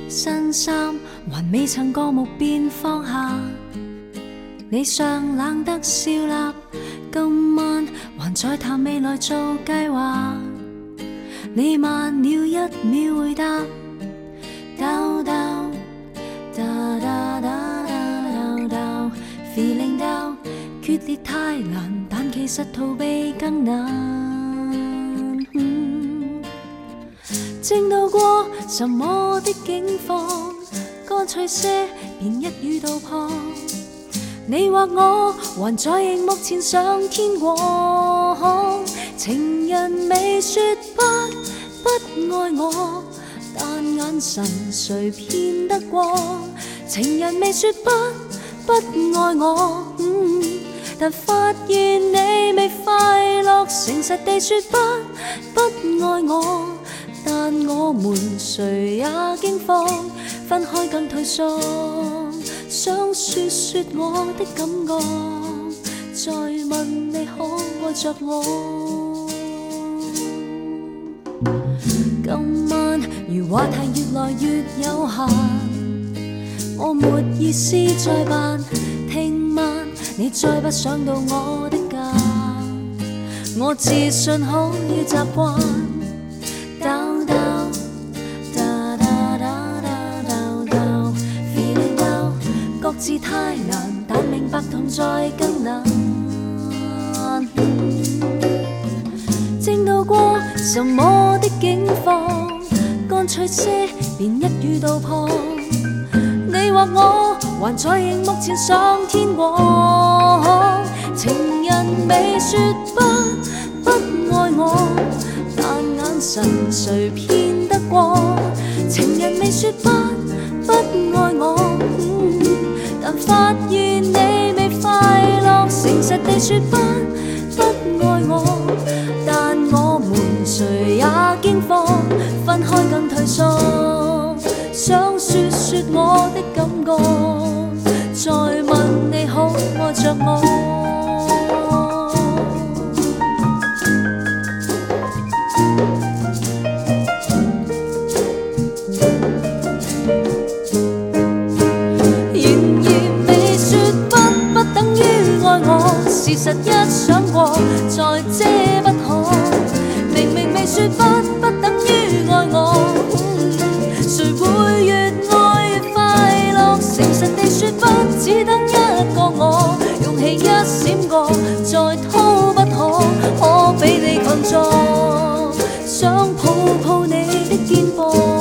新衫還未曾過目便放下，你尚冷得笑納，今晚還在談未來做計劃。你慢了一秒回答，叨叨噠噠噠噠噠 feeling 到決裂太難，但其實逃避更難。正度過什麼的境況，乾脆些便一語道破。你或我還在熒幕前上天國，情人未說不愛我，但眼神誰騙得過？情人未說不愛我，但發現你未快樂，誠實地說不愛我，但我們誰也驚慌，分開更退縮，想說我的感覺，再問你可愛着我。今晚如話題越來越有限，我沒意思再扮聽慢，你再不想到我的家，我自信好要習慣。叨叨噠噠噠噠噠 feeling 到各自太難，但明白同在更難。正度過什麼的境況，乾脆些便一語道破。你或我還在熒幕前上天國，情人未說不愛我，但眼神誰騙得過？情人未說不愛我，但發現你未快樂，誠實地說不愛我，但我們誰也驚慌，分開更退縮，想說我的感覺，再問你可愛着我。事實一想過，再遮不可。明明未說不等於愛我，誰會越愛越快樂？誠實地說不，只得一個我，勇氣一閃過，再滔不可比你強壯。想抱抱你的肩膊。